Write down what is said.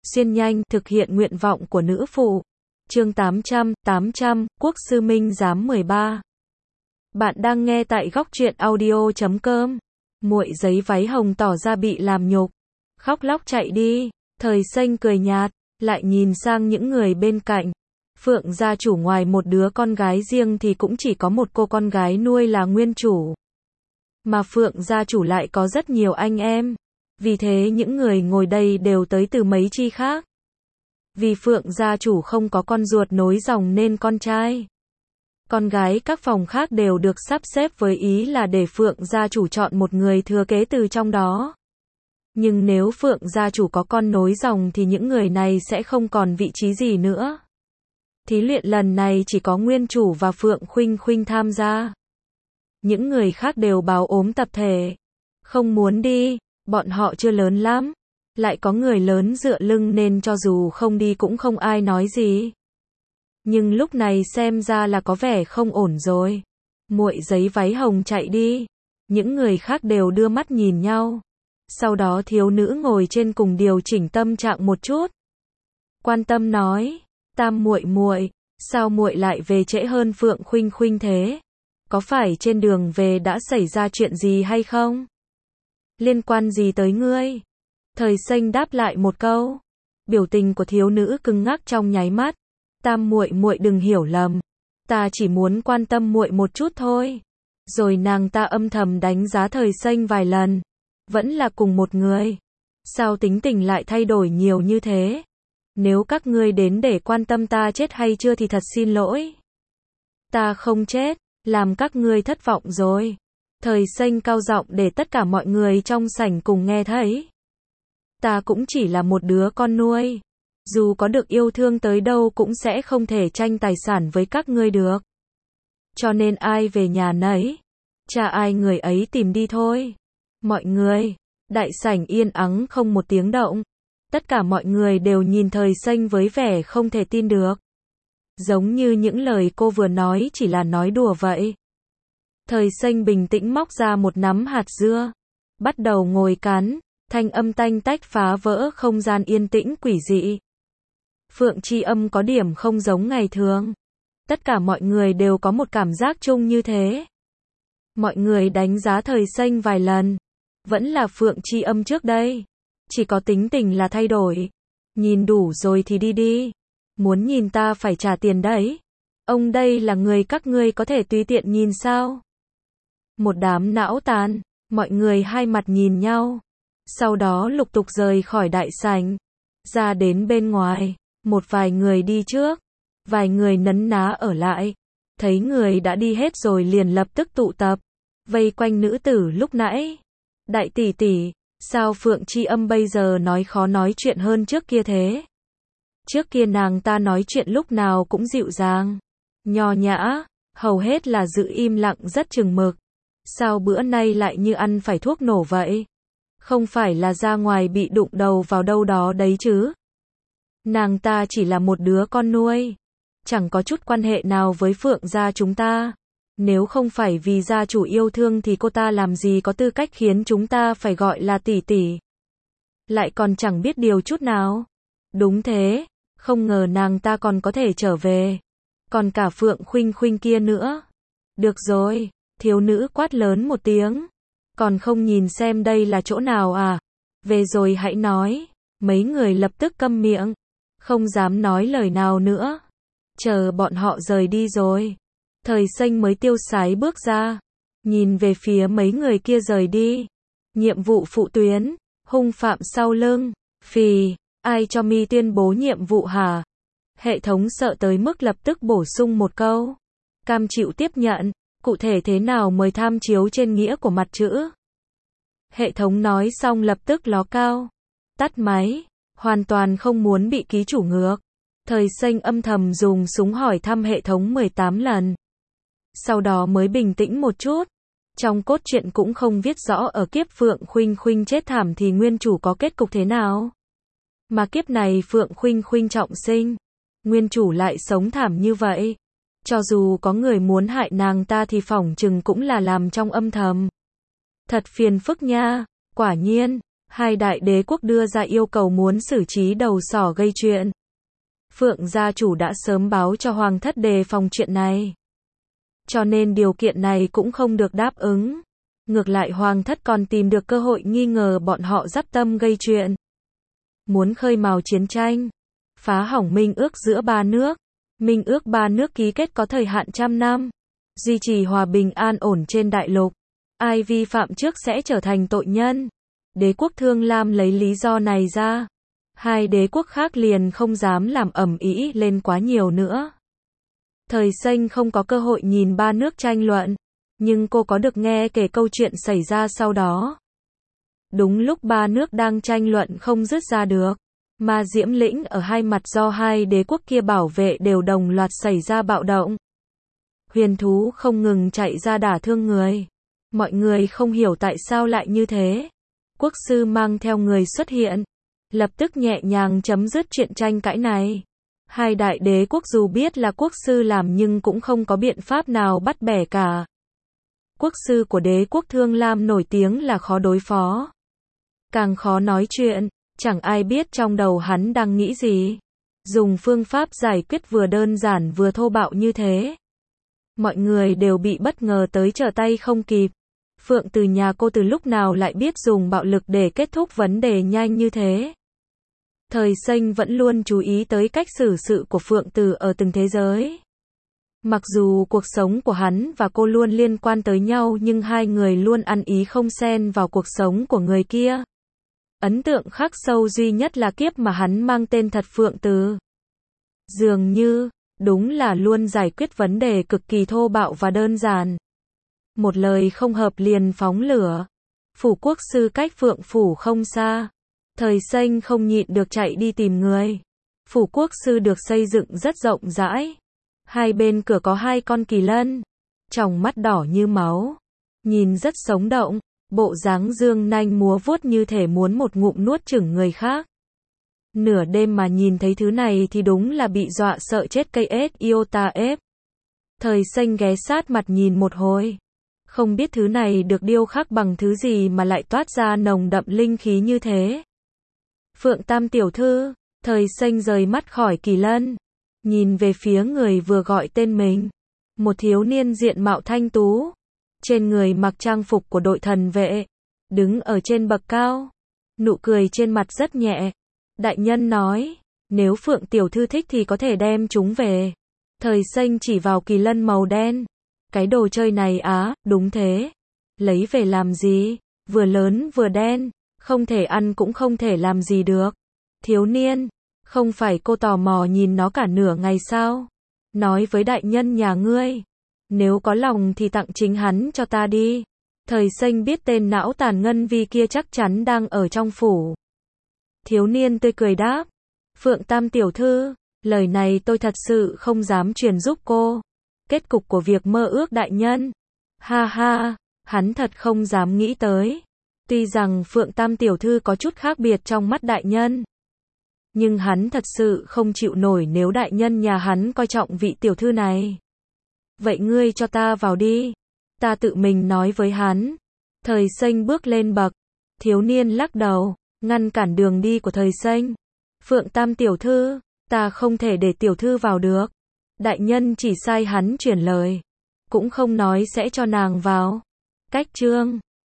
xuyên nhanh, thực hiện nguyện vọng của nữ phụ. Chương 800, Quốc sư minh giám 13. Bạn đang nghe tại góc truyện audio.com. Muội giấy váy hồng tỏ ra bị làm nhục, khóc lóc chạy đi. Thời Xanh cười nhạt, lại nhìn sang những người bên cạnh. Phượng gia chủ ngoài một đứa con gái riêng thì cũng chỉ có một cô con gái nuôi là nguyên chủ. Mà Phượng gia chủ lại có rất nhiều anh em. Vì thế những người ngồi đây đều tới từ mấy chi khác. Vì Phượng gia chủ không có con ruột nối dòng nên con trai, con gái các phòng khác đều được sắp xếp với ý là để Phượng gia chủ chọn một người thừa kế từ trong đó. Nhưng nếu Phượng gia chủ có con nối dòng thì những người này sẽ không còn vị trí gì nữa. Thí luyện lần này chỉ có nguyên chủ và Phượng Khuynh Khuynh tham gia. Những người khác đều báo ốm tập thể, không muốn đi, bọn họ chưa lớn lắm. Lại có người lớn dựa lưng nên cho dù không đi cũng không ai nói gì. Nhưng lúc này xem ra là có vẻ không ổn rồi. Muội giấy váy hồng chạy đi. Những người khác đều đưa mắt nhìn nhau. Sau đó thiếu nữ ngồi trên cùng điều chỉnh tâm trạng một chút. Quan tâm nói, Tam muội muội, sao muội lại về trễ hơn Phượng Khuynh Khuynh thế? Có phải trên đường về đã xảy ra chuyện gì hay không? Liên quan gì tới ngươi? Thời Xanh đáp lại một câu. Biểu tình của thiếu nữ cứng ngắc trong nháy mắt. Tam muội muội đừng hiểu lầm, ta chỉ muốn quan tâm muội một chút thôi. Rồi nàng ta âm thầm đánh giá Thời Xanh vài lần. Vẫn là cùng một người. Sao tính tình lại thay đổi nhiều như thế? Nếu các ngươi đến để quan tâm ta chết hay chưa thì thật xin lỗi. Ta không chết, làm các ngươi thất vọng rồi. Thời Xanh cao giọng để tất cả mọi người trong sảnh cùng nghe thấy. Ta cũng chỉ là một đứa con nuôi. Dù có được yêu thương tới đâu cũng sẽ không thể tranh tài sản với các ngươi được. Cho nên ai về nhà nấy, cha ai người ấy tìm đi thôi. Mọi người, đại sảnh yên ắng không một tiếng động. Tất cả mọi người đều nhìn Thời Xanh với vẻ không thể tin được. Giống như những lời cô vừa nói chỉ là nói đùa vậy. Thời Xanh bình tĩnh móc ra một nắm hạt dưa, bắt đầu ngồi cắn, thanh âm tanh tách phá vỡ không gian yên tĩnh quỷ dị. Phượng Chi Âm có điểm không giống ngày thường. Tất cả mọi người đều có một cảm giác chung như thế. Mọi người đánh giá Thời Xanh vài lần. Vẫn là Phượng Chi Âm trước đây. Chỉ có tính tình là thay đổi. Nhìn đủ rồi thì đi đi. Muốn nhìn ta phải trả tiền đấy. Ông đây là người các ngươi có thể tùy tiện nhìn sao? Một đám não tàn. Mọi người hai mặt nhìn nhau. Sau đó lục tục rời khỏi đại sảnh. Ra đến bên ngoài. Một vài người đi trước. Vài người nấn ná ở lại. Thấy người đã đi hết rồi liền lập tức tụ tập. Vây quanh nữ tử lúc nãy. Đại tỷ tỷ, sao Phượng Chi Âm bây giờ nói khó nói chuyện hơn trước kia thế? Trước kia nàng ta nói chuyện lúc nào cũng dịu dàng, nho nhã, hầu hết là giữ im lặng rất chừng mực. Sao bữa nay lại như ăn phải thuốc nổ vậy? Không phải là ra ngoài bị đụng đầu vào đâu đó đấy chứ? Nàng ta chỉ là một đứa con nuôi, chẳng có chút quan hệ nào với Phượng gia chúng ta. Nếu không phải vì gia chủ yêu thương thì cô ta làm gì có tư cách khiến chúng ta phải gọi là tỷ tỷ. Lại còn chẳng biết điều chút nào. Đúng thế, không ngờ nàng ta còn có thể trở về. Còn cả Phượng Khuynh Khuynh kia nữa. Được rồi, thiếu nữ quát lớn một tiếng. Còn không nhìn xem đây là chỗ nào à? Về rồi hãy nói. Mấy người lập tức câm miệng, không dám nói lời nào nữa. Chờ bọn họ rời đi rồi, Thời Xanh mới tiêu sái bước ra, nhìn về phía mấy người kia rời đi. Nhiệm vụ phụ tuyến, hung phạm sau lưng, phì, ai cho mi tuyên bố nhiệm vụ hả? Hệ thống sợ tới mức lập tức bổ sung một câu. Cam chịu tiếp nhận, cụ thể thế nào mời tham chiếu trên nghĩa của mặt chữ. Hệ thống nói xong lập tức ló cao, tắt máy, hoàn toàn không muốn bị ký chủ ngược. Thời Xanh âm thầm dùng súng hỏi thăm hệ thống 18 lần. Sau đó mới bình tĩnh một chút. Trong cốt truyện cũng không viết rõ ở kiếp Phượng Khuynh Khuynh chết thảm thì nguyên chủ có kết cục thế nào. Mà kiếp này Phượng Khuynh Khuynh trọng sinh, nguyên chủ lại sống thảm như vậy. Cho dù có người muốn hại nàng ta thì phỏng chừng cũng là làm trong âm thầm. Thật phiền phức nha. Quả nhiên, Hai đại đế quốc đưa ra yêu cầu muốn xử trí đầu sỏ gây chuyện. Phượng gia chủ đã sớm báo cho hoàng thất đề phòng chuyện này. Cho nên điều kiện này cũng không được đáp ứng. Ngược lại hoàng thất còn tìm được cơ hội nghi ngờ bọn họ dắp tâm gây chuyện. Muốn khơi mào chiến tranh. Phá hỏng minh ước giữa ba nước. Minh ước ba nước ký kết có thời hạn 100 năm. Duy trì hòa bình an ổn trên đại lục. Ai vi phạm trước sẽ trở thành tội nhân. Đế quốc Thương Lam lấy lý do này ra. Hai đế quốc khác liền không dám làm ầm ĩ lên quá nhiều nữa. Thời Xanh không có cơ hội nhìn ba nước tranh luận. Nhưng cô có được nghe kể câu chuyện xảy ra sau đó. Đúng lúc ba nước đang tranh luận không dứt ra được. Ma Diễm Lĩnh ở hai mặt do hai đế quốc kia bảo vệ đều đồng loạt xảy ra bạo động. Huyền thú không ngừng chạy ra đả thương người. Mọi người không hiểu tại sao lại như thế. Quốc sư mang theo người xuất hiện. Lập tức nhẹ nhàng chấm dứt chuyện tranh cãi này. Hai đại đế quốc dù biết là quốc sư làm nhưng cũng không có biện pháp nào bắt bẻ cả. Quốc sư của đế quốc Thương Lam nổi tiếng là khó đối phó. Càng khó nói chuyện, chẳng ai biết trong đầu hắn đang nghĩ gì. Dùng phương pháp giải quyết vừa đơn giản vừa thô bạo như thế. Mọi người đều bị bất ngờ tới trở tay không kịp. Phượng từ nhà cô từ lúc nào lại biết dùng bạo lực để kết thúc vấn đề nhanh như thế. Thời Xanh vẫn luôn chú ý tới cách xử sự của Phượng Từ ở từng thế giới. Mặc dù cuộc sống của hắn và cô luôn liên quan tới nhau nhưng hai người luôn ăn ý không xen vào cuộc sống của người kia. Ấn tượng khắc sâu duy nhất là kiếp mà hắn mang tên thật Phượng Từ. Dường như, đúng là luôn giải quyết vấn đề cực kỳ thô bạo và đơn giản. Một lời không hợp liền phóng lửa. Phủ quốc sư cách Phượng phủ không xa. Thời Xanh không nhịn được chạy đi tìm người. Phủ quốc sư được xây dựng rất rộng rãi. Hai bên cửa có hai con kỳ lân. Tròng mắt đỏ như máu. Nhìn rất sống động. Bộ dáng dương nanh múa vuốt như thể muốn một ngụm nuốt chửng người khác. Nửa đêm mà nhìn thấy thứ này thì đúng là bị dọa sợ chết cây ếch iota ép. Thời Xanh ghé sát mặt nhìn một hồi. Không biết thứ này được điêu khắc bằng thứ gì mà lại toát ra nồng đậm linh khí như thế. Phượng Tam tiểu thư, Thời Xanh rời mắt khỏi kỳ lân. Nhìn về phía người vừa gọi tên mình. Một thiếu niên diện mạo thanh tú. Trên người mặc trang phục của đội thần vệ. Đứng ở trên bậc cao. Nụ cười trên mặt rất nhẹ. Đại nhân nói, nếu Phượng tiểu thư thích thì có thể đem chúng về. Thời Xanh chỉ vào kỳ lân màu đen. Cái đồ chơi này á, đúng thế. Lấy về làm gì? Vừa lớn vừa đen. Không thể ăn cũng không thể làm gì được. Thiếu niên, không phải cô tò mò nhìn nó cả nửa ngày sao? Nói với đại nhân nhà ngươi. Nếu có lòng thì tặng chính hắn cho ta đi. Thời Xanh biết tên não tàn ngân vi kia chắc chắn đang ở trong phủ. Thiếu niên tươi cười đáp. Phượng Tam tiểu thư, lời này tôi thật sự không dám truyền giúp cô. Kết cục của việc mơ ước đại nhân. Ha ha, hắn thật không dám nghĩ tới. Tuy rằng Phượng Tam tiểu thư có chút khác biệt trong mắt đại nhân. Nhưng hắn thật sự không chịu nổi nếu đại nhân nhà hắn coi trọng vị tiểu thư này. Vậy ngươi cho ta vào đi. Ta tự mình nói với hắn. Thời Xanh bước lên bậc. Thiếu niên lắc đầu, ngăn cản đường đi của Thời Xanh. Phượng Tam tiểu thư, ta không thể để tiểu thư vào được. Đại nhân chỉ sai hắn chuyển lời. Cũng không nói sẽ cho nàng vào. Cách chương